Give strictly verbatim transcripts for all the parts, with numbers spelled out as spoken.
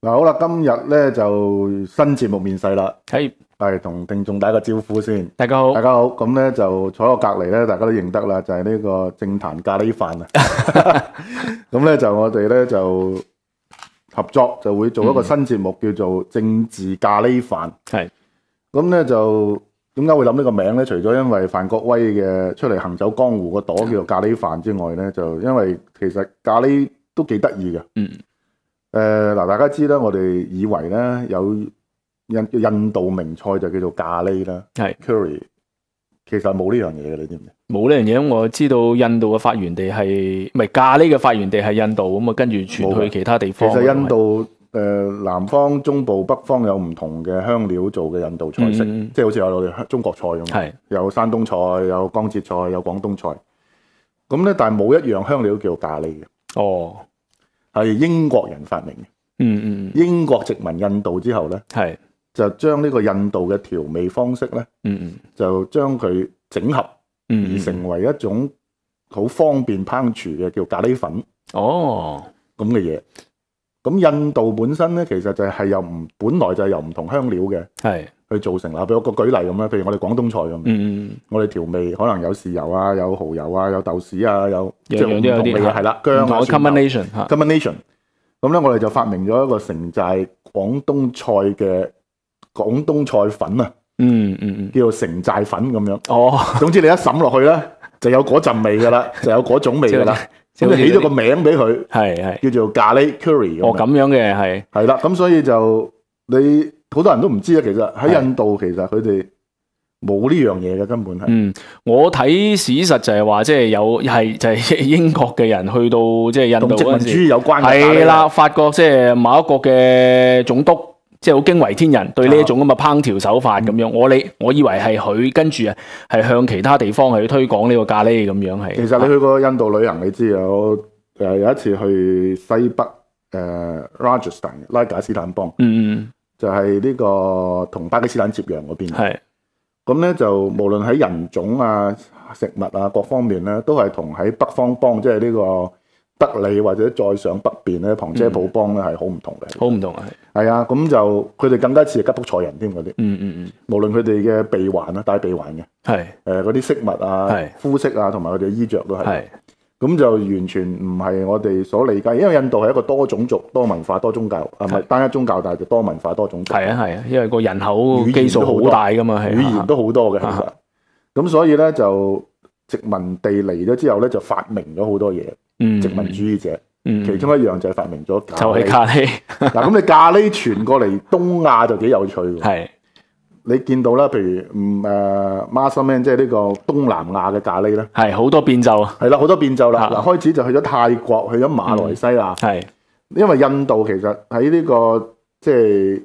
嗱好啦，今日咧就新節目面世啦， 係係同聽眾打個招呼先。 大家好， 大家好，咁咧就坐我隔離咧，大家都認得啦，就係、是、呢個政壇咖喱飯啊。咁咧就我哋咧就合作，就會做一個新節目，叫做政治咖喱飯。 係咁咧就點解會諗呢個名咧？除咗因為范國威嘅出嚟行走江湖個朵叫做咖喱飯之外咧，就因為其實咖喱都幾得意嘅。 嗯。 誒嗱、呃，大家知啦，我哋以為咧有印印度名菜就叫做咖喱啦，係 curry，其實冇呢樣嘢嘅，你知唔知？ 冇呢樣嘢，我知道印度嘅發源地係唔係咖喱嘅發源地係印度咁啊，跟住傳去其他地方。 其實印度誒、呃、南方、中部、北方有唔同嘅香料做嘅印度菜式，嗯、即係好似有我哋中國菜咁，係有山東菜、有江浙菜、有廣東菜。咁咧，但係冇一樣香料叫做咖喱嘅。哦。係英國人發明嘅，嗯嗯，英國殖民印度之後咧，係就將呢個印度嘅調味方式咧，嗯嗯，就將佢整合，而成為一種好方便烹廚嘅叫咖喱粉，哦，咁嘅嘢。咁印度本身咧，其實就係由唔本來就係由唔同香料嘅，係去造成啦。譬如我個舉例咁啦，譬如我哋廣東菜咁，嗯嗯，我哋調味可能有豉油啊，有蠔油啊，有豆豉啊，有即係唔同嘅嘢，係啦，薑啊 ，combination，combination。咁咧，我哋就發明咗一個城寨廣東菜嘅廣東菜粉啊，嗯嗯嗯，叫做城寨粉咁樣。哦，總之你一滲落去咧，就有嗰陣味噶啦，就有嗰種味噶啦。咁你起咗個名俾佢，係係叫做咖喱 curry。哦，咁樣嘅係係啦，咁所以就你好多人都唔知啊。其實喺印度，其實佢哋冇呢樣嘢嘅根本係。嗯，我睇史實就係話，即係有係就係英國嘅人去到即係印度嗰陣時，同殖民主義有關嘅。係啦，發覺即係某一個嘅總督，即係好驚為天人，對呢一種咁嘅烹調手法咁樣。我你我以為係佢跟住啊，係向其他地方去推廣呢個咖喱咁樣係。其實你去過印度旅行，你知啊，我誒有一次去西北誒 Rajasthan 拉賈斯坦邦，嗯嗯，就係呢個同巴基斯坦接壤嗰邊。係。咁咧就無論喺人種啊、食物啊各方面咧，都係同喺北方邦，即係呢個德里或者再上北邊咧，旁遮普邦咧係好唔同嘅。好唔同啊，係。係啊，咁就佢哋更加似係吉卜賽人添嗰啲。嗯嗯嗯。無論佢哋嘅鼻環啊，戴鼻環嘅。係。誒嗰啲飾物啊、膚色啊，同埋佢哋嘅衣着都係。係。咁就完全唔係我哋所理解，因為印度係一個多種族、多文化、多宗教，啊唔係單一宗教，但係就多文化、多種族。係啊係啊，因為個人口基數好大噶嘛，係語言都好多嘅其實。咁所以咧就殖民地嚟咗之後咧，就發明咗好多嘢。嗯，殖民主義者，嗯，其中一樣就係發明咗咖喱。就係咖喱。嗱，咁你咖喱傳過嚟東亞就幾有趣喎。係。你見到啦，譬如嗯誒 Massaman 即係呢個東南亞嘅咖喱咧，係好多變奏，係啦，好多變奏啦。嗱，開始就去咗泰國，去咗馬來西亞，係、嗯，因為印度其實喺呢、這個即係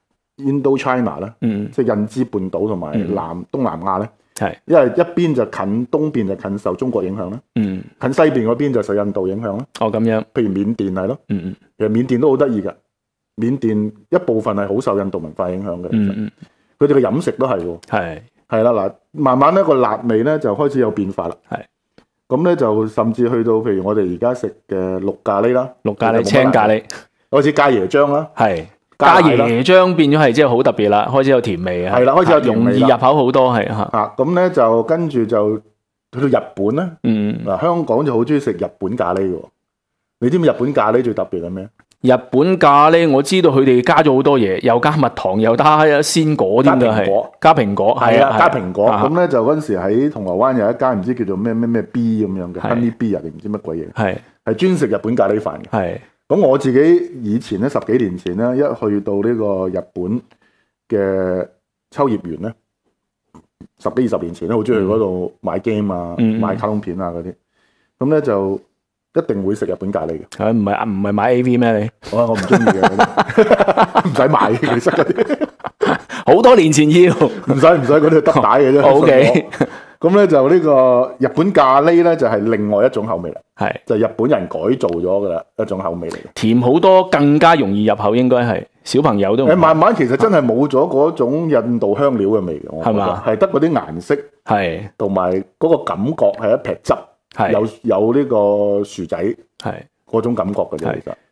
Indochina 咧，嗯，即係印支半島同埋南、嗯、東南亞咧，係，因為一邊就近東邊就近受中國影響啦，嗯，近西邊嗰邊就受印度影響啦。哦，咁樣，譬如緬甸係咯，嗯嗯，其實緬甸都好得意㗎，緬甸一部分係好受印度文化影響嘅，嗯嗯。佢哋嘅飲食都係喎，係係啦嗱，慢慢咧個辣味咧就開始有變化啦，係咁咧就甚至去到譬如我哋而家食嘅綠咖喱啦，綠咖喱、青咖喱，開始加椰漿啦，係加椰漿變咗係即係好特別啦，開始有甜味啊，係啦，開始有甜味，容易入口好多係嚇，啊咁咧就跟住就去到日本啦，嗯嗱香港就好中意食日本咖喱嘅喎，你知唔知日本咖喱最特別係咩？日本咖喱我知道佢哋加咗好多嘢，又加蜜糖，又加鮮果添㗎，係加蘋果，係啊，加蘋果。咁咧就嗰陣時喺銅鑼灣有一間唔知叫做咩咩咩 B 咁樣嘅 Honey B 啊定唔知乜鬼嘢，係係專食日本咖喱飯嘅。係咁我自己以前咧十幾年前咧一去到呢個日本嘅秋葉原咧，十幾二十年前咧好中意去嗰度買 game 啊、嗯、買卡通片啊嗰啲，咁咧就。一定會食日本咖喱嘅，係唔係唔係買 A V 咩你？我我唔中意嘅，唔使買嘅，其實嗰啲好多年前要，唔使唔使嗰啲得帶嘅啫。O K，咁咧就呢個日本咖喱咧就係另外一種口味啦，係就係日本人改造咗噶啦一種口味嚟嘅，甜好多，更加容易入口，應該係小朋友都。誒，慢慢其實真係冇咗嗰種印度香料嘅味嘅，係嘛？係得嗰啲顏色，係同埋嗰個感覺係一劈汁。有有呢個薯仔係嗰種感覺嘅啫，其實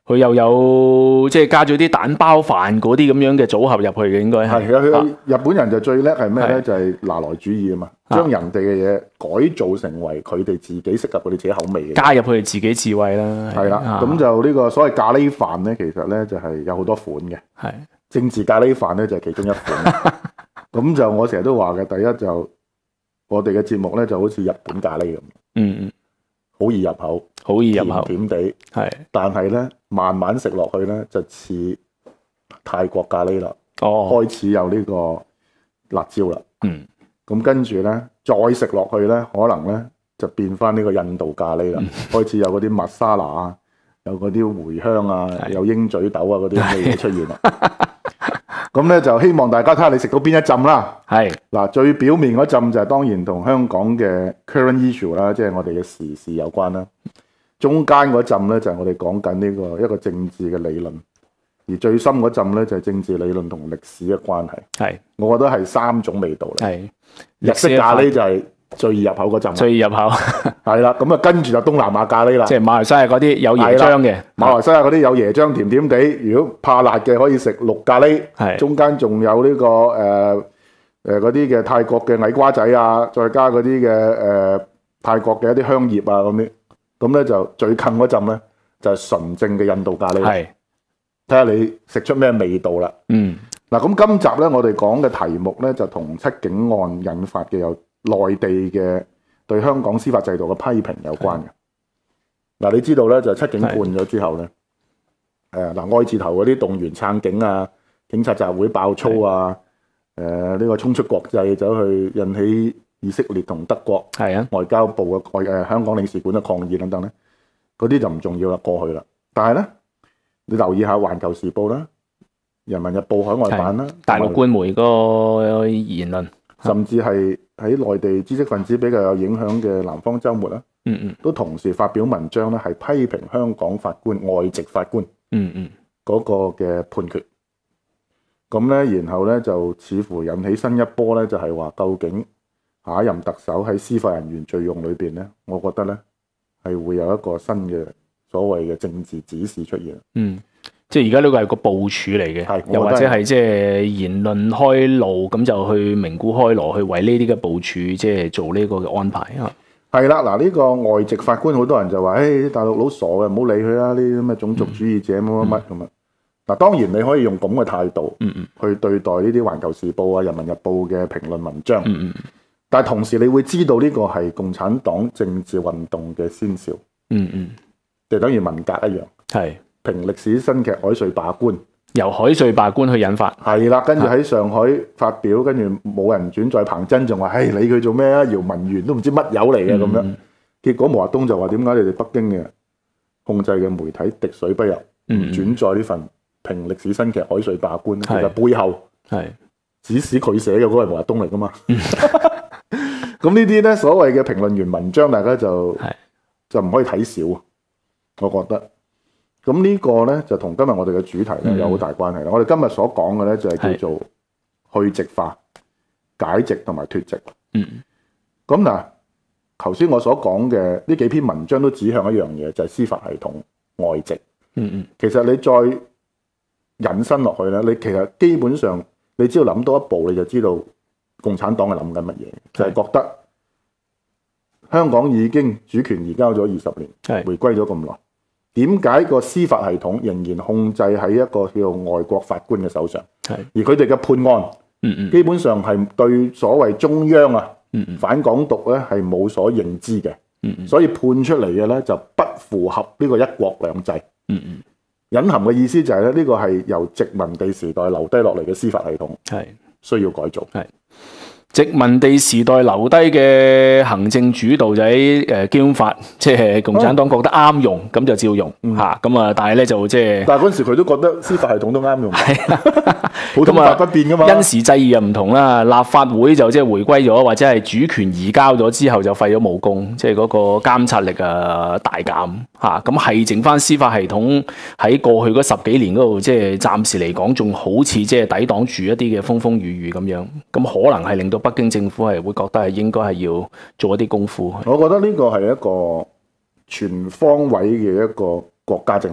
佢又有即係加咗啲蛋包飯嗰啲咁樣嘅組合入去嘅，應該係。 係啊，日本人就最叻係咩咧？就係拿來主義啊嘛，將人哋嘅嘢改造成為佢哋自己適合佢哋自己口味嘅， 加入佢哋自己智慧啦。 係啦，咁就呢個所謂咖喱飯咧，其實咧就係有好多款嘅。 係政治咖喱飯咧就係其中一款。咁就我成日都話嘅，第一就我哋嘅節目咧就好似日本咖喱咁。嗯嗯。好易入口， 好易入口， 甜甜地， 係。但係咧，慢慢食落去咧，就似泰國咖喱啦。哦，開始有呢個辣椒啦。嗯，咁跟住咧，再食落去咧，可能咧就變翻呢個印度咖喱啦。嗯、開始有嗰啲麥沙拿啊，有嗰啲茴香啊，有鷹嘴豆啊嗰啲味出現啦。咁咧就希望大家睇下你食到邊一浸啦。係嗱，最表面嗰浸就係當然同香港嘅 current issue 啦，即係我哋嘅時事有關啦。中間嗰浸咧就係我哋講緊呢個一個政治嘅理論，而最深嗰浸咧就係政治理論同歷史嘅關係。係，我覺得係三種味道嚟。係，日式咖喱就係最易入口嗰浸。最易入口係啦，咁啊跟住就東南亞咖喱啦，即係馬來西亞嗰啲有椰漿嘅。馬來西亞嗰啲有椰漿甜甜地，如果怕辣嘅可以食綠咖喱。係，中間仲有呢、這個誒誒嗰啲嘅泰國嘅矮瓜仔啊，再加嗰啲嘅誒泰國嘅一啲香葉啊咁啲，咁咧就最近嗰陣咧就係、是、純正嘅印度咖喱。係，睇下你食出咩味道啦。嗯，嗱咁今集咧我哋講嘅題目咧就同七警案引發嘅有內地嘅對香港司法制度嘅批評有關嘅。嗱，你知道咧就七警判咗之後咧，誒嗱愛字頭嗰啲動員撐警啊，警察集會爆粗啊，誒呢、這個衝出國際走去引起以色列同德國係啊外交部嘅外誒香港領事館嘅抗議等等咧，嗰啲就唔重要啦，過去啦。但係咧，你留意下《環球時報》啦，《人民日報》海外版啦，大陸官媒個言論，甚至係喺內地知識分子比較有影響嘅《南方週末》啦，嗯嗯，都同時發表文章咧，係批評香港法官外籍法官，嗯嗯，嗰個嘅判決。咁咧，然後咧就似乎引起新一波咧，就係話究竟下一任特首喺司法人員敘用裏邊咧，我覺得咧係會有一個新嘅所謂嘅政治指示出現。嗯，即係而家呢個係個部署嚟嘅，又或者係即係言論開路，咁就去鳴鼓開鑼，去為呢啲嘅部署即係做呢個嘅安排啊。係啦，嗱、這、呢個外籍法官好多人就話，誒、哎、大陸佬傻嘅，唔好理佢啦，呢啲咁嘅種族主義者乜乜乜咁啊。嗱，當然你可以用咁嘅態度去對待呢啲《環球時報》啊、《人民日報》嘅評論文章，嗯嗯，但係同時你會知道呢個係共產黨政治運動嘅先兆，嗯嗯，就等於文革一樣，係評歷史新劇海瑞罷官，由海瑞罷官去引發，係啦，跟住喺上海發表，跟住冇人轉載，彭真仲話，唉，理佢做咩啊？姚文元都唔知乜友嚟嘅咁樣，結果毛澤東就話，點解你哋北京嘅控制嘅媒體滴水不入，唔轉載呢份評歷史新劇海瑞罷官，其實背後係指使佢寫嘅嗰個係毛澤東嚟噶嘛？咁呢啲咧所謂嘅評論員文章，大家就就唔可以睇少，我覺得。咁呢個咧就同今日我哋嘅主題咧有好大關係啦。嗯、我哋今日所講嘅咧就係叫做去籍化、解籍同埋脫籍。嗯。咁嗱，頭先我所講嘅呢幾篇文章都指向一樣嘢，就係、是、司法系統外籍。嗯嗯。其實你再引申落去咧，你其實基本上你只要諗多一步，你就知道共產黨係諗緊乜嘢，就係、是、覺得香港已經主權移交咗二十年，係回歸咗咁耐，點解個司法系統仍然控制喺一個叫做外國法官嘅手上？係而佢哋嘅判案，嗯嗯，基本上係對所謂中央啊，嗯嗯，反港獨咧係冇所認知嘅，嗯嗯，所以判出嚟嘅咧就不符合呢個一國兩制，嗯嗯。隱含嘅意思就係咧，呢個係由殖民地時代留低落嚟嘅司法系統，係需要改造。係殖民地時代留低嘅行政主導就喺誒基本法，即係共產黨覺得啱用，咁、啊、就照用嚇。咁啊，但係咧就即係，但係嗰陣時佢都覺得司法系統都啱用，係普通法不變噶嘛。因時制宜又唔同啦，立法會就即係回歸咗，或者係主權移交咗之後就廢咗武功，即係嗰個監察力啊大減嚇。咁係剩翻司法系統喺過去嗰十幾年嗰度，即係暫時嚟講仲好似即係抵擋住一啲嘅風風雨雨咁樣。咁可能係令到北京政府係會覺得係應該係要做一啲功夫。我覺得呢個係一個全方位嘅一個國家政策。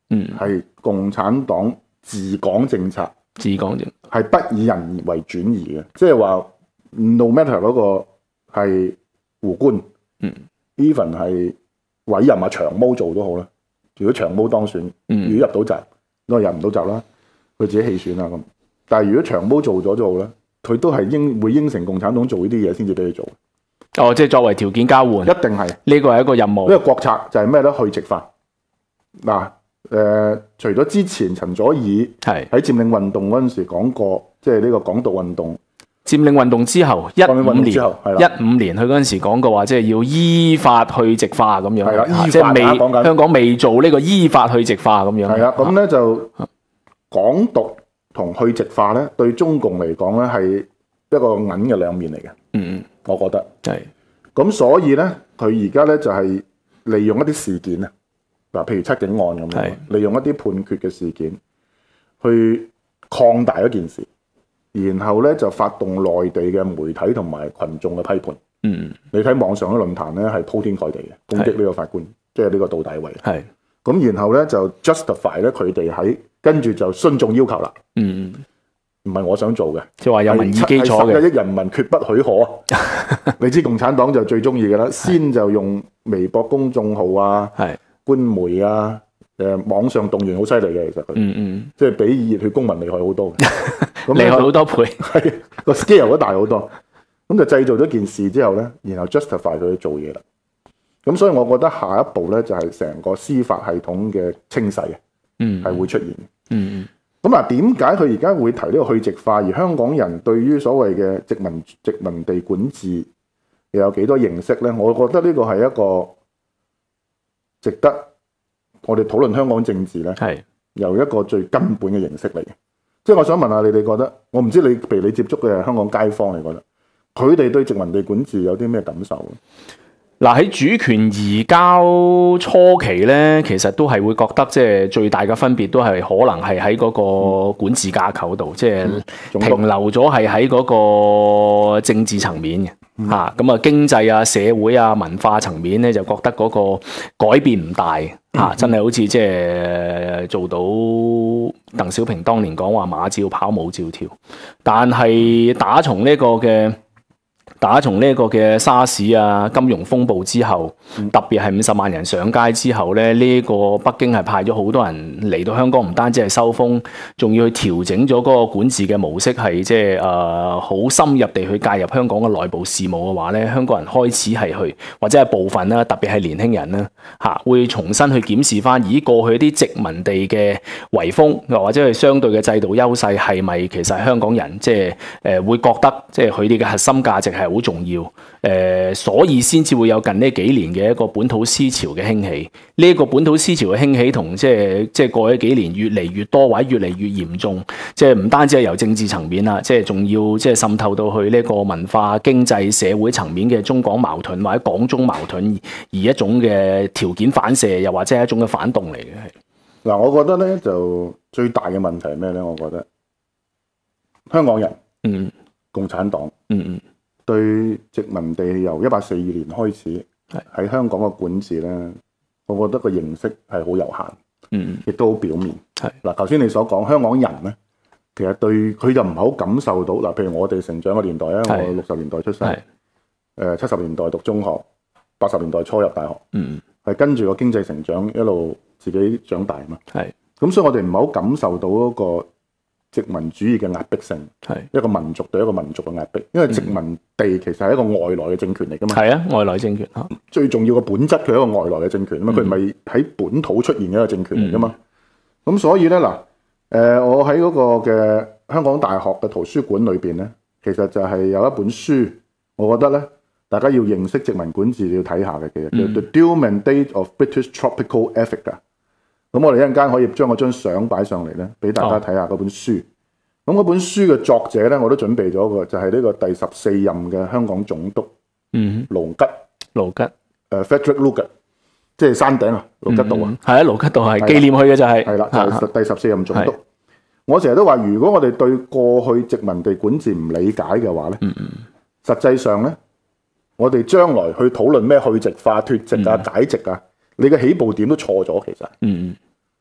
嗯，係共產黨治港政策， 治港政係不以人為轉移嘅，即係話 no matter 嗰個係胡官， 嗯 ，even 係委任阿長毛做都好啦。如果長毛當選， 嗯、 如果入到閘，都係入唔到閘啦，佢自己棄選啦咁。但係如果長毛做咗都好咧，佢都係應會應承共產黨做呢啲嘢先至俾佢做。 哦，即係作為條件交換， 一定係呢個係一個任務。 呢個國策就係咩咧？去殖化嗱。誒、呃，除咗之前陳佐洱係喺佔領運動嗰陣時講過，即係呢個港獨運動。 佔領運動之後，一五年，一五年佢嗰陣時講過話，即係要依法去殖化咁樣。係啦，依法未講緊香港未做呢個依法去殖化咁樣。 係啦，咁咧就港獨同去殖化咧，對中共嚟講咧係一個銀嘅兩面嚟嘅。嗯嗯，我覺得係。咁所以咧，佢而家咧就係利用一啲事件啊。嗱，譬如七警案咁樣，利用一啲判決嘅事件去擴大一件事，然後咧就發動內地嘅媒體同埋群眾嘅批判。嗯，你睇網上嘅論壇咧係鋪天蓋地嘅攻擊呢個法官，即係呢個杜大偉。係，咁然後咧就 justify 咧佢哋喺跟住就順眾要求啦。嗯，唔係我想做嘅，即係話有民意基礎嘅，十一億人民決不許可。你知共產黨就最中意嘅啦，先就用微博公眾號啊。係。官媒啊，誒網上動員好犀利嘅，其實佢，嗯嗯，即係比熱血公民厲害好多嘅，厲害好多倍，係個 scale 都大好多。咁就製造咗件事之後咧，然後 justify 佢去做嘢啦。咁所以我覺得下一步咧就係成個司法系統嘅清洗，嗯，係會出現嘅，嗯嗯。咁啊，點解佢而家會提呢個去殖化？而香港人對於所謂嘅殖民殖民地管治又有幾多認識咧？我覺得呢個係一個值得我哋討論香港政治咧，係由一個最根本嘅形式嚟嘅。即係我想問下你哋覺得，我唔知你譬如你接觸嘅香港街坊，你覺得佢哋對殖民地管治有啲咩感受？嗱，喺主權移交初期咧，其實都係會覺得即係最大嘅分別都係可能係喺嗰個管治架構度，即係停留咗係喺嗰個政治層面嘅。嗯、啊，咁啊經濟啊、社會啊、文化層面咧，就覺得嗰個改變唔大，嚇、啊，真係好似即係做到鄧小平當年講話馬照跑，舞照跳。但係打從呢個嘅打從呢個嘅沙士啊、金融風暴之後，特別係五十萬人上街之後咧，呢、呢個北京係派咗好多人嚟到香港，唔單止係收風，仲要去調整咗嗰個管治嘅模式，係即係誒好深入地去介入香港嘅內部事務嘅話咧，香港人開始係去或者係部分啦，特別係年輕人啦嚇，會重新去檢視翻，咦過去啲殖民地嘅遺風，又或者係相對嘅制度優勢係咪其實香港人即係誒會覺得即係佢哋嘅核心價值係好重要，誒、呃，所以先至會有近呢幾年嘅一個本土思潮嘅興起。呢、這、一個本土思潮嘅興起同即係即係過去幾年越嚟越多位，越嚟越嚴重，即係唔單止係由政治層面啦，即係仲要即係滲透到去呢個文化、經濟、社會層面嘅中港矛盾或者港中矛盾，而一種嘅條件反射，又或者係一種嘅反動嚟嘅。嗱，我覺得咧就最大嘅問題係咩咧？我覺得香港人，嗯，共產黨，嗯嗯。對殖民地由一八四二年開始喺香港嘅管治咧，我覺得個認識係好有限，嗯，亦都好表面。係嗱，頭先你所講香港人咧，其實對佢就唔係好感受到嗱，譬如我哋成長嘅年代咧，我六十年代出世，誒七十年代讀中學，八十年代初入大學，嗯，係跟住個經濟成長一路自己長大嘛，係咁，所以我哋唔係好感受到嗰個殖民主義嘅壓迫性，係一個民族對一個民族嘅壓迫，因為殖民地其實係一個外來嘅政權嚟噶嘛，係啊，外來政權嚇，最重要嘅本質佢係一個外來嘅政權啊嘛，佢唔係喺本土出現嘅一個政權嚟噶嘛，咁、嗯、所以咧嗱，誒、呃、我喺嗰個嘅香港大學嘅圖書館裏邊咧，其實就係有一本書，我覺得咧大家要認識殖民管治要睇下嘅，其實叫 The Doom and Date of British Tropical Africa。咁我哋一陣間可以將嗰張相擺上嚟咧，俾大家睇下嗰本書。咁、哦、嗰本書嘅作者咧，我都準備咗個，就係、是、呢個第十四任嘅香港總督，嗯，盧吉，盧吉，誒、uh, Frederick Lugard，即係山頂啊，盧吉道啊，係啊，盧吉道係紀念佢嘅就係、是，係啦，就係、是、第十四任總督。我成日都話，如果我哋對過去殖民地管治唔理解嘅話咧，嗯嗯，實際上咧，我哋將來去討論咩去殖化、脫殖啊、解殖啊。你嘅起步點都錯咗，其實，嗯，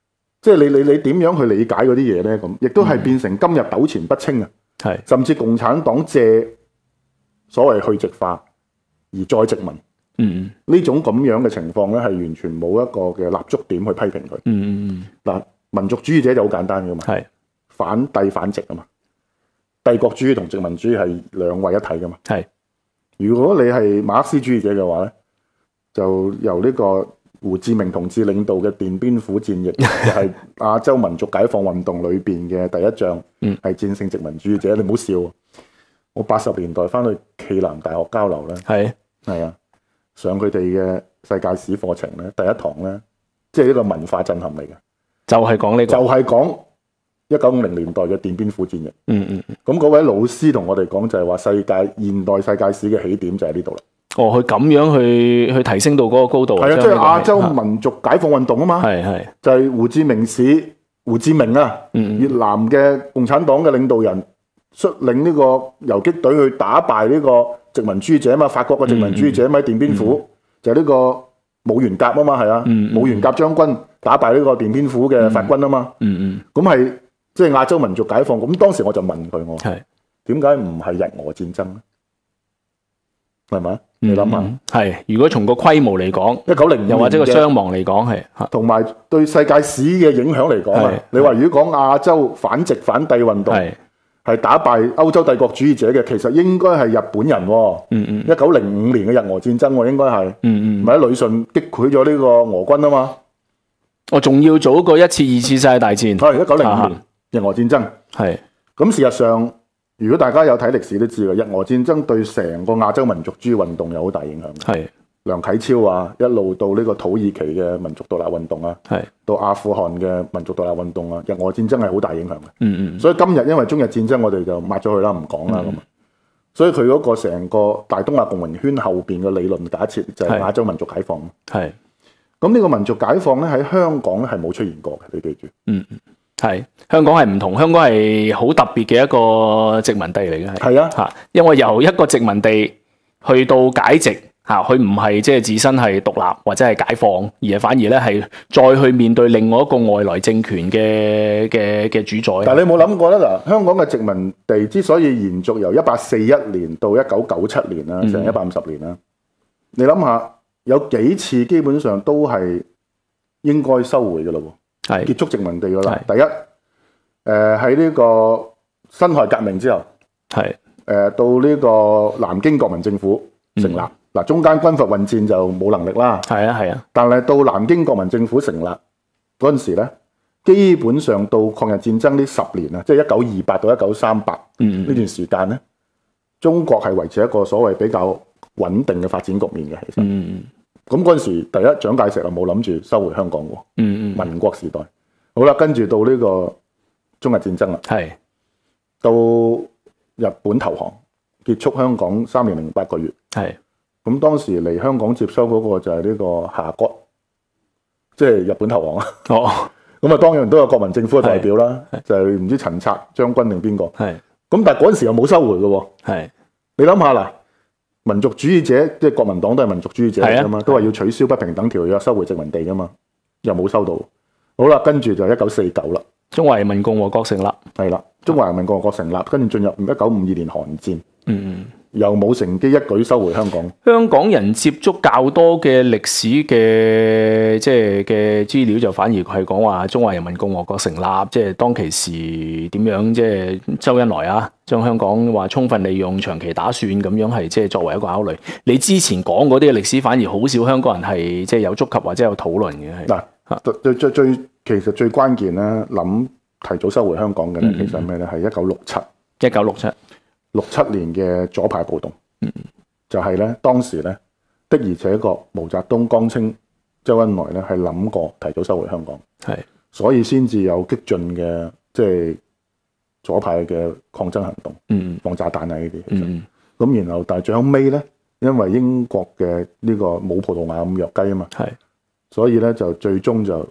即係你你你點樣去理解嗰啲嘢咧？咁亦都係變成今日糾纏不清啊！ 係、嗯， 甚至共產黨借所謂去殖化而再殖民。嗯，呢種咁樣嘅情況咧，係完全冇一個嘅立足點去批評佢。嗯嗯嗯。嗱，民族主義者就好簡單噶嘛，係反帝反殖啊嘛。帝國主義同殖民主義係兩位一體噶嘛。係。如果你係馬克思主義者嘅話咧，就由呢個胡志明同志領導嘅奠邊府戰役，就係亞洲民族解放運動裏邊嘅第一仗，係戰勝殖民主義者。你唔好笑，我八十年代翻去暨南大學交流咧，係係啊。上佢哋嘅世界史課程咧，第一堂咧，即係一個文化震撼嚟嘅，就係講呢個，就係講一九五零年代嘅奠邊府戰役。嗯嗯嗯。咁嗰位老師同我哋講就係話，世界現代世界史嘅起點就喺呢度啦。哦，佢咁樣去去提升到嗰個高度。係啊，即係亞洲民族解放運動啊嘛。係係。就係胡志明市胡志明啊，嗯嗯越南嘅共產黨嘅領導人率領呢個游擊隊去打敗呢個殖民主義者啊嘛，法國嘅殖民主義者喺奠邊府，嗯、就係呢個武元甲啊嘛，係啊，嗯、武元甲將軍打敗呢個奠邊府嘅法軍啊嘛，嗯嗯，咁係即係亞洲民族解放。咁當時我就問佢，我係點解唔係日俄戰爭咧？係咪？你諗下，係、嗯、如果從個規模嚟講，一九零又或者個傷亡嚟講，係同埋對世界史嘅影響嚟講啊，你話如果講亞洲反殖反帝運動，係。係打敗歐洲帝國主義者嘅，其實應該係日本人、哦。嗯嗯。一九零五年嘅日俄戰爭、哦，應該係。嗯嗯。咪喺旅順擊潰咗呢個俄軍啊嘛。我仲要早過一次二次世界大戰。係一九零五年日俄戰爭。係。咁事實上，如果大家有睇歷史都知嘅，日俄戰爭對成個亞洲民族主義運動有好大影響。係。梁啟超啊，一路到呢個土耳其嘅民族獨立運動啊，係到阿富汗嘅民族獨立運動啊，日俄戰爭係好大影響嘅。嗯嗯。所以今日因為中日戰爭，我哋就抹咗佢啦，唔講啦咁啊。所以佢嗰個成個大東亞共榮圈後邊嘅理論假設就係亞洲民族解放。係。咁呢個民族解放咧喺香港咧係冇出現過嘅，你記住。嗯嗯。係香港係唔同，香港係好特別嘅一個殖民地嚟嘅。係啊。嚇，因為由一個殖民地去到解殖。嚇，佢唔係即係自身係獨立或者係解放，而係反而咧係再去面對另外一個外來政權嘅嘅嘅主宰。但係你有冇諗過咧？嗱，香港嘅殖民地之所以延續由一八四一年到一九九七年啦，成一百五十年啦，嗯、你諗下有幾次基本上都係應該收回嘅咯喎，係結束殖民地嘅啦。第一，誒喺呢個辛亥革命之後，係誒、呃、到呢個南京國民政府成立。嗯嗱，中間軍閥混戰就冇能力啦。係啊，係啊。但係到南京國民政府成立嗰陣時咧，基本上到抗日戰爭呢十年啊，即係一九二八到一九三八呢段時間咧，中國係維持一個所謂比較穩定嘅發展局面嘅。其實，嗯咁嗰陣時，第一蔣介石就冇諗住收回香港喎。嗯嗯。民國時代，好啦，跟住到呢個中日戰爭啦。係。到日本投降，結束香港三年零八個月。係。咁當時嚟香港接收嗰個就係呢個夏慤，即係日本投降啊！哦，咁啊，當然都有國民政府嘅代表啦，就係唔知陳策將軍定邊個？係。咁但係嗰陣時又冇收回嘅喎。係。你諗下嗱，民族主義者即係國民黨都係民族主義者嚟㗎嘛，都話要取消不平等條約，收回殖民地㗎嘛，又冇收到。好啦，跟住就一九四九啦，中華人民共和國成立。係啦，中華人民共和國成立，跟住進入一九五二年韓戰。嗯嗯。又冇乘機一舉收回香港。香港人接觸較多嘅歷史嘅即係嘅資料，就反而係講話中華人民共和國成立，即係當其時點樣，即係周恩來啊，將香港話充分利用、長期打算咁樣係即係作為一個考慮。你之前講嗰啲嘅歷史，反而好少香港人係即係有觸及或者有討論嘅。嗱，最最最其實最關鍵咧，諗提早收回香港嘅咧，其實係咩咧？係一九六七。一九六七。六七年嘅左派暴動，嗯、就係、是、咧當時咧的而且確毛澤東、江青、周恩來咧係諗過提早收回香港，係，所以先至有激進嘅即係左派嘅抗爭行動，嗯、放炸彈啊呢啲，咁、嗯、然後但係最後尾咧，因為英國嘅呢個冇葡萄牙咁弱雞啊嘛，係，所以咧就最終就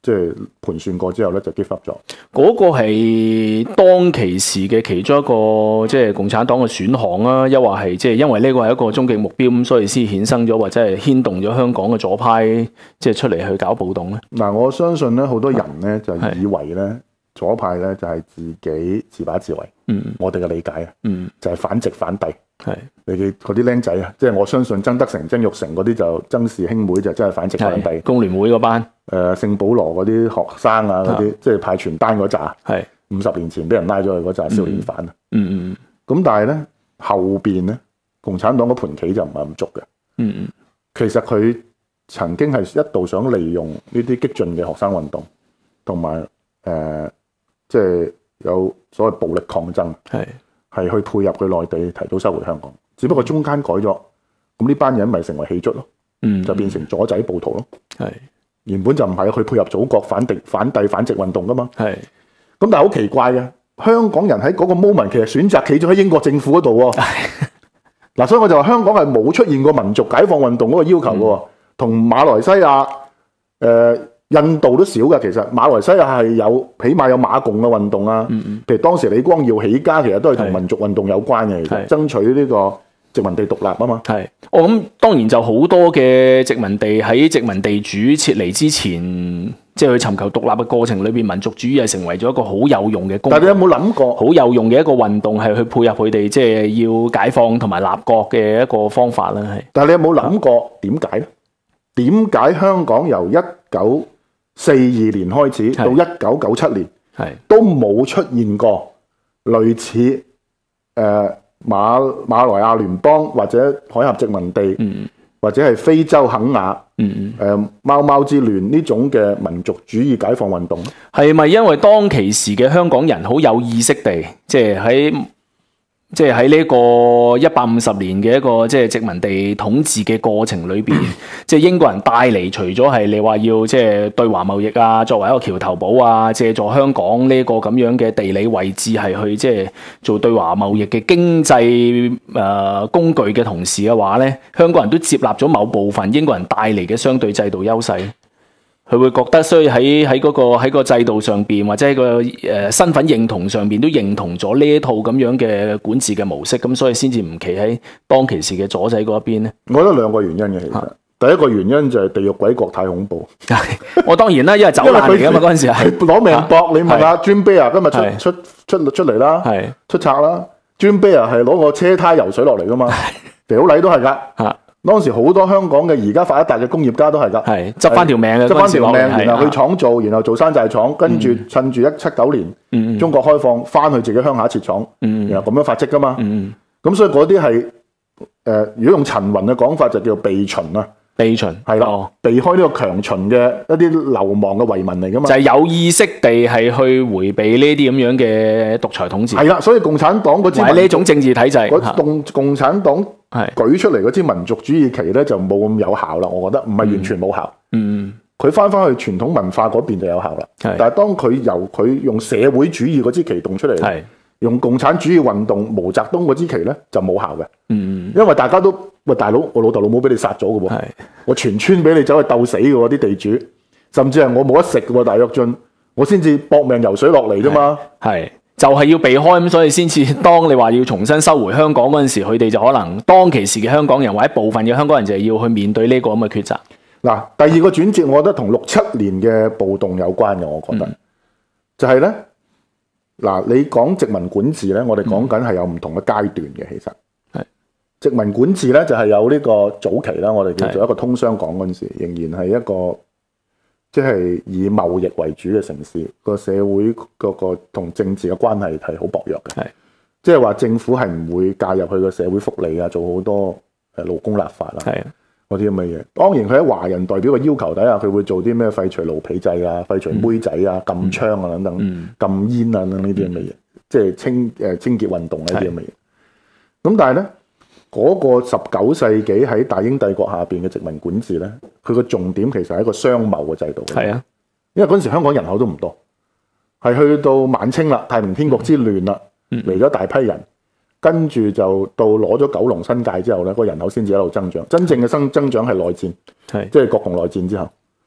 即係盤算過之後咧，就 give up 咗。 嗰個係當其時嘅其中一個即係共產黨嘅選項啊，抑或係即係因為呢個係一個終極目標咁，所以先衍生咗或者係牽動咗香港嘅左派即係出嚟去搞暴動咧？ 嗱，我相信咧，好多人咧就以為咧左派咧就係自己自把自為。嗯，我哋嘅理解啊，嗯，就係反殖反帝。係你哋嗰啲僆仔啊，即係我相信曾德成、曾鈺成嗰啲就曾氏兄妹就真係反殖反帝。工聯會嗰班，誒、呃、聖保羅嗰啲學生啊，嗰啲即係派傳單嗰扎，係五十年前俾人拉咗去嗰扎少年犯啊。嗯嗯。咁但係咧後邊咧，共產黨嗰盤棋就唔係咁足嘅。嗯嗯。其實佢曾經係一度想利用呢啲激進嘅學生運動，同埋誒即係有所謂暴力抗爭。係。係去配入佢內地，提早收回香港。只不過中間改咗，咁呢班人咪成為棄卒咯，嗯，就變成左仔暴徒咯。係原本就唔係去配合祖國反敵、反帝、反殖運動噶嘛。係咁，但係好奇怪嘅，香港人喺嗰個 moment 其實選擇企咗喺英國政府嗰度喎。嗱，所以我就話香港係冇出現過民族解放運動嗰個要求嘅，同、嗯、馬來西亞、誒、呃、印度都少嘅。其實馬來西亞係有，起碼有馬共嘅運動啊。嗯嗯，譬如當時李光耀起家，其實都係同民族運動有關嘅，其實爭取呢個殖民地獨立啊嘛。係，我諗當然就好多嘅殖民地喺殖民地主撤離之前，即係去尋求獨立嘅過程裏邊，民族主義係成為咗一個好有用嘅工具。但係你有冇諗過，好有用嘅一個運動係去配合佢哋，即係要解放同埋立國嘅一個方法啦。係。但係你有冇諗過點解咧？點解香港由一九四二年開始到一九九七年，係都冇出現過類似誒、呃、馬馬來亞聯邦或者海峽殖民地，嗯、或者係非洲肯亞，誒、嗯呃、貓貓之亂呢種嘅民族主義解放運動？係咪因為當其時嘅香港人好有意識地，即係喺即係喺呢個一百五十年嘅一個即係殖民地統治嘅過程裏邊，即係英國人帶嚟，除咗係你話要即係對華貿易啊，作為一個橋頭堡啊，借助香港呢個咁樣嘅地理位置係去即係做對華貿易嘅經濟誒工具嘅同時嘅話咧，香港人都接納咗某部分英國人帶嚟嘅相對制度優勢。佢會覺得，所以喺喺嗰個喺個制度上邊，或者喺個誒身份認同上邊，都認同咗呢一套咁樣嘅管治嘅模式，咁所以先至唔企喺當其時嘅左仔嗰一邊咧。我覺得兩個原因嘅，其實、啊、第一個原因就係地獄鬼國太恐怖。我當然啦，因為走難嚟噶嘛，嗰陣時係攞命搏、啊。你問下 Jim Bear 今日出出出出嚟啦，出冊啦。Jim Bear 係攞個車胎游水落嚟噶嘛，表禮都係噶。當時好多香港嘅而家發一達嘅工業家都係㗎，係執翻條命嘅，執翻條命，然後去廠做，然後做山寨廠，跟住趁住一七九年、嗯、中國開放，翻去自己鄉下設廠，嗯、然後咁樣發跡㗎嘛。咁、嗯、所以嗰啲係誒，如果用陳雲嘅講法，就叫避秦啦。避秦係啦、哦，避開呢個強秦嘅一啲流亡嘅遺民嚟㗎嘛。就係、是、有意識地係去迴避呢啲咁樣嘅獨裁統治。係啦，所以共產黨嗰支係呢種政治體制，嗰共共產黨係舉出嚟嗰支民族主義旗咧，就冇咁有效啦。我覺得唔係完全冇效。嗯，佢翻翻去傳統文化嗰邊就有效啦。但係當佢由佢用社會主義嗰支旗動出嚟，係用共產主義運動毛澤東嗰支旗咧就冇效嘅。嗯，因為大家都喂大佬，我老豆老母俾你殺咗嘅喎，我全村俾你走去鬥死嘅喎啲地主，甚至係我冇得食嘅喎大躍進，我先至搏命游水落嚟啫嘛。係。就係、是、要避開咁，所以先至當你話要重新收回香港嗰陣時，佢哋就可能當其時嘅香港人或者部分嘅香港人就係要去面對呢個咁嘅抉擇。嗱，第二個轉折，我覺得同六七年嘅暴動有關嘅，我覺得、嗯、就係咧，嗱，你講殖民管治咧，我哋講緊係有唔同嘅階段嘅，其實係殖民管治咧就係有呢個早期啦，我哋叫做一個通商港嗰陣時，仍然係一個。即係以貿易為主嘅城市，個社會嗰個同政治嘅關係係好薄弱嘅。係，即係話政府係唔會介入去個社會福利啊，做好多誒勞工立法啦，係嗰啲咁嘅嘢。當然佢喺華人代表嘅要求底下，佢會做啲咩廢除奴婢制啊、廢除妹仔啊、禁槍啊等等、嗯、禁煙啊等等呢啲咁嘅嘢，即係清誒清潔運動呢啲咁嘅嘢。咁但係咧。嗰、那個十九世紀喺大英帝國下邊嘅殖民管治咧，佢個重點其實係一個商貿嘅制度。係啊，因為嗰陣時香港人口都唔多，係去到晚清啦，太平天國之亂啦，嚟、嗯、咗大批人，跟住就到攞咗九龍新界之後咧，個人口先至一路增長。真正嘅增增長係內戰，係即係國共內戰之後。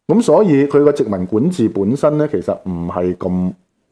咁所以佢個殖民管治本身咧，其實唔係咁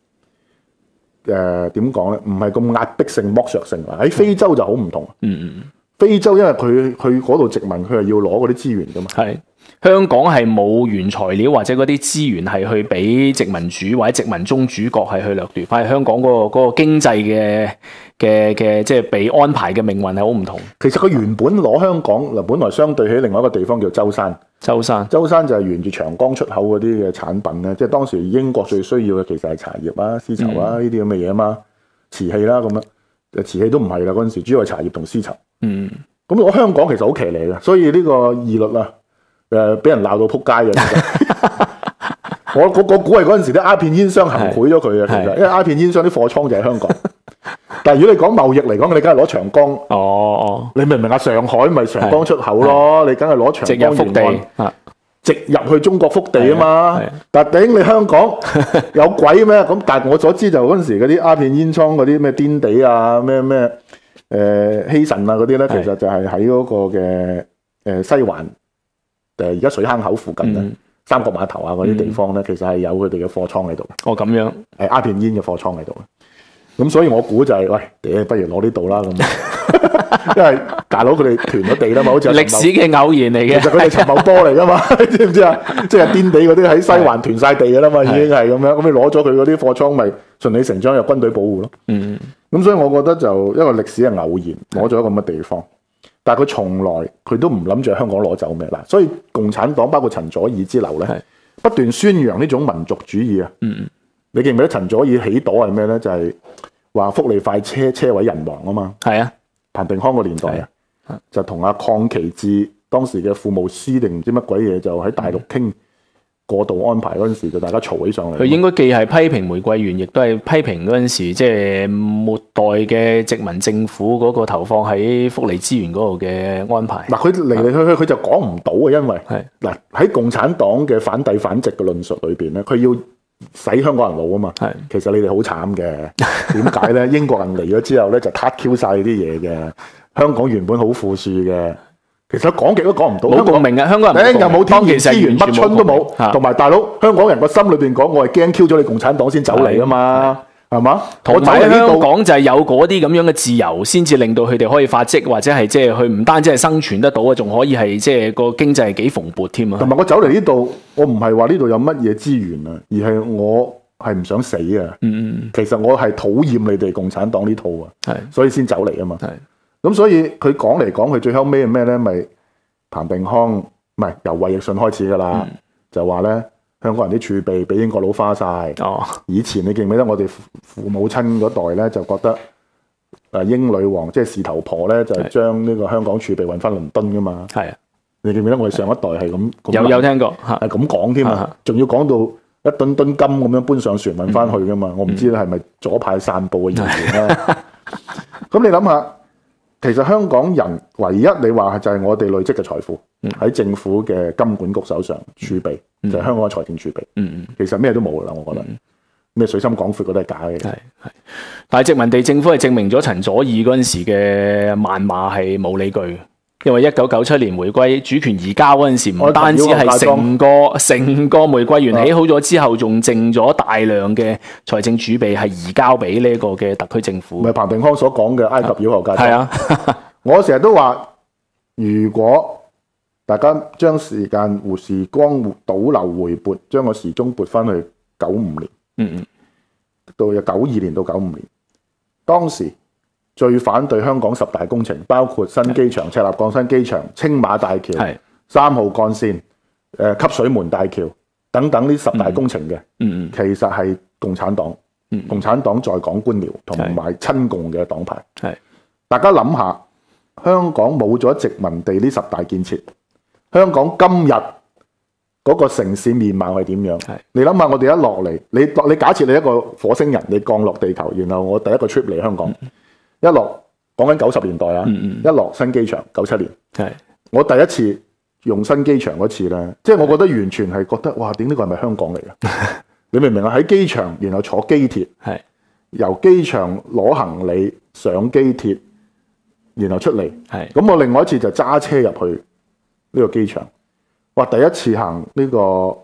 誒點講咧，唔係咁壓迫性、剝削性。喺非洲就好唔同。 嗯嗯。 非洲因為佢去嗰度殖民，佢係要攞嗰啲資源噶嘛。 係香港係冇原材料或者嗰啲資源係去俾殖民主或者殖民中主角係去掠奪，反而香港嗰、嗰個嗰、嗰個經濟嘅嘅嘅即係被安排嘅命運係好唔同。 其實佢原本攞香港嗱，本來相對起另外一個地方叫舟山。 舟山， 舟山就係沿住長江出口嗰啲嘅產品咧，即係當時英國最需要嘅其實係茶葉啊、絲綢啊呢啲咁嘅嘢啊嘛，瓷器啦咁樣，瓷器都唔係啦，嗰陣時主要係茶葉同絲綢。嗯，咁我香港其實好騎呢嘅，所以呢個義律啊，誒俾人鬧到撲街嘅。我我我估係嗰陣時啲鴉片煙商行賄咗佢嘅，其實因為鴉片煙商啲貨倉就喺香港。但係如果你講貿易嚟講，你梗係攞長江。哦哦，你明唔明啊？上海咪長江出口咯，你梗係攞長江沿岸直入去中國腹地啊嘛。但係頂你香港有鬼咩？咁但係我所知就嗰陣時嗰啲鴉片煙倉嗰啲咩顛地啊、咩咩誒希慎啊嗰啲咧，其實就係喺嗰個嘅誒西環誒而家水坑口附近咧。嗯三角碼頭啊嗰啲地方咧，嗯、其實係有佢哋嘅貨倉喺度。 哦，咁樣， 係鴉片煙嘅貨倉喺度。咁所以我估就係、是，喂，屌，不如攞呢度啦咁。因為大佬佢哋囤咗地啦嘛，好似歷史嘅偶然嚟嘅。 其實佢哋陳茂波嚟噶嘛，你知唔知啊？即係顛地嗰啲喺西環囤晒地噶啦嘛，已經係咁樣。咁你攞咗佢嗰啲貨倉，咪順理成章有軍隊保護咯。嗯。咁所以我覺得就一個歷史係偶然攞咗一個咁嘅地方。但係佢從來佢都唔諗住香港攞走咩嗱，所以共產黨包括陳佐洱之流咧，不斷宣揚呢種民族主義啊。嗯，你記唔記得陳佐洱起朵係咩咧？就係、是、話福利快車車毀人亡啊嘛。係啊，彭定康個年代啊，就同阿鄺其志當時嘅庫務司定唔知乜鬼嘢，就喺大陸傾過度安排嗰陣時，就大家嘈起上嚟。佢應該既係批評玫瑰園，亦都係批評嗰陣時即係末代嘅殖民政府嗰個投放喺福利資源嗰度嘅安排。嗱，佢嚟嚟去去佢就講唔到啊，因為嗱喺共產黨嘅反帝反殖嘅論述裏邊咧，佢要洗香港人腦啊嘛。係，其實你哋好慘嘅，點解咧？英國人嚟咗之後咧，就 cut Q 晒啲嘢嘅，香港原本好富庶嘅。其實講極都講唔到，冇共鳴啊！香港人又冇天然資源，乜春都冇，同埋大佬香港人個心裏邊講，我係驚 Q 咗你共產黨先走嚟啊嘛，係嘛？同埋香港就係有嗰啲咁樣嘅自由，先至令到佢哋可以發跡，或者係即係佢唔單止係生存得到啊，仲可以係即係個經濟係幾蓬勃添啊！同埋我走嚟呢度，我唔係話呢度有乜嘢資源啊，而係我係唔想死啊！嗯嗯，其實我係討厭你哋共產黨呢套啊，係，所以先走嚟啊嘛。係。咁所以佢講嚟講去最後尾係咩咧？咪彭定康唔係由衛奕信開始噶啦，嗯、就話咧香港人啲儲備俾英國佬花晒。哦，以前你記唔記得我哋父母親嗰代咧就覺得誒英女王即係事頭婆咧就係將呢個香港儲備運翻倫敦噶嘛？係啊，你記唔記得我哋上一代係咁？有有聽過，係咁講添啊，仲要講到一噸噸金咁樣搬上船運翻去噶嘛？嗯、我唔知係咪左派散佈嘅謠言啦。咁你諗下。其實香港人唯一你話就係我哋累積嘅財富喺、嗯、政府嘅金管局手上儲備，嗯、就係香港嘅財政儲備。嗯嗯，其實咩都冇啦，我覺得咩、嗯、水深廣闊嗰都係假嘅。係係，但係殖民地政府係證明咗陳佐洱嗰陣時嘅謾罵係冇理據。因為一九九七年回歸主權移交嗰陣時，唔單止係成個成個玫瑰園起好咗之後，仲剩咗大量嘅財政儲備係移交俾呢個嘅特區政府。唔係彭定康所講嘅埃及妖后嫁妝。係啊，我成日都話，如果大家將時間回時光倒流回撥，將個時鐘撥翻去九五年，嗯嗯，到有九二年到九五年，當時。最反對香港十大工程，包括新機場、赤鱲角新機場、青馬大橋、三號幹線、誒汲水門大橋等等呢十大工程嘅，嗯嗯，其實係共產黨，嗯、共產黨在港官僚同埋親共嘅黨派。係，大家諗下，香港冇咗殖民地呢十大建設，香港今日嗰個城市面貌係點樣？係，你諗下，我哋一落嚟，你你假設你一個火星人，你降落地球，然後我第一個 trip 嚟香港。嗯一落講緊九十年代啊，嗯嗯一落新機場九七年，係我第一次用新機場嗰次咧，即係我覺得完全係覺得哇，點呢個係咪香港嚟㗎？你明唔明啊？喺機場，然後坐機鐵，係由機場攞行李上機鐵，然後出嚟，係咁我另外一次就揸車入去呢個機場，哇！第一次行呢個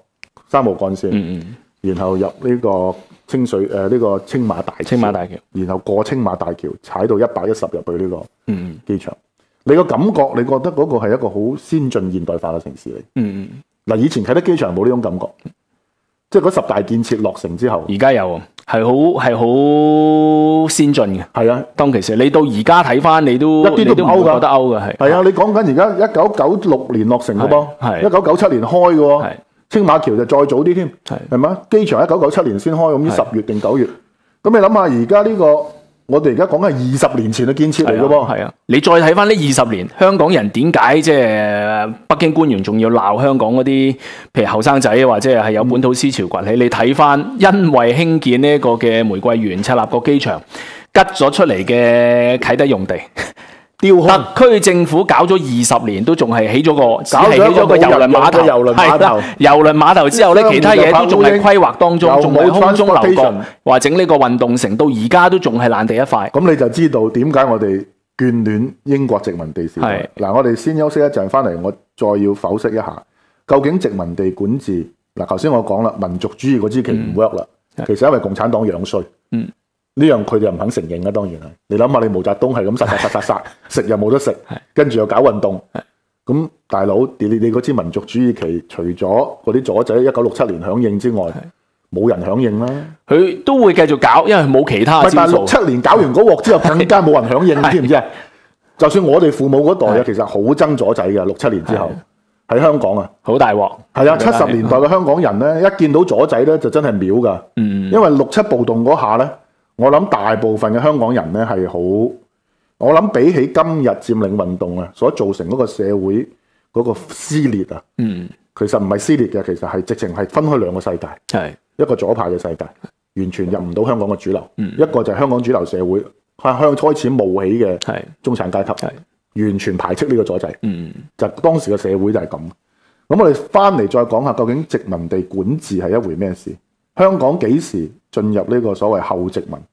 三號幹線， 嗯嗯， 然後入呢個清水誒呢、呃這個青馬大橋青馬大橋， 然後過青馬大橋踩到一百一十入去呢個嗯機場。你個感覺，你覺得嗰個係一個好先進現代化嘅城市嚟？ 嗯嗯， 嗱，以前啟德機場冇呢種感覺，即係嗰十大建設落成之後， 而家有係好係好先進嘅。係啊， 當其時你到而家睇翻，你都一啲都唔勾㗎， 覺得勾嘅係。 係啊，你講緊而家一九九六年落成嘅噃， 係一九九七年開嘅喎，青馬橋就再早啲添，係嘛？機場一九九七年先開，咁於十月定九月，咁你諗下而家呢個。我哋而家講緊係二十年前嘅建設嚟嘅噃， 係啊！你再睇翻呢二十年，香港人點解即係北京官員仲要鬧香港嗰啲，譬如後生仔或者係有本土思潮崛起？嗯、你睇翻，因為興建呢個嘅玫瑰園、赤鱲角機場，吉咗出嚟嘅啟德用地。特區政府搞咗二十年，都仲係起咗個，只係起咗個郵輪碼頭。 郵輪碼頭， 郵輪碼頭之後咧，其他嘢都仲係規劃當中，仲係空中樓閣，話整呢個運動城，到而家都仲係爛地一塊。 咁你就知道點解我哋眷戀英國殖民地時代。嗱，我哋先休息一陣，翻嚟我再要剖析一下，究竟殖民地管治嗱，頭先我講啦，民族主義嗰支旗唔 work 啦，其實因為共產黨樣衰。嗯。呢樣佢哋又唔肯承認啦，當然係。你諗下，你毛澤東係咁殺殺殺殺殺，食又冇得食，跟住又搞運動。咁大佬，你你嗰支民族主義旗，除咗嗰啲左仔一九六七年響應之外，冇人響應啦。佢都會繼續搞，因為冇其他招數。 但係六七年搞完嗰鑊之後，更加冇人響應，你知唔知啊？就算我哋父母嗰代啊，其實好憎左仔嘅。六七年之後喺香港啊， 好大鑊。係啊，七十年代嘅香港人咧，一見到左仔咧，就真係秒㗎。嗯，因為六七暴動嗰下咧。我諗大部分嘅香港人咧係好，我諗比起今日佔領運動啊所造成嗰個社會嗰個撕裂啊，嗯，其實唔係撕裂嘅，其實係直情係分開兩個世界，係一個左派嘅世界，完全入唔到香港嘅主流，嗯，一個就係香港主流社會向開始冒起嘅中產階級，係完全排斥呢個左仔，嗯，就當時嘅社會就係咁。咁我哋翻嚟再講下，究竟殖民地管治係一回咩事？香港幾時進入呢個所謂後殖民？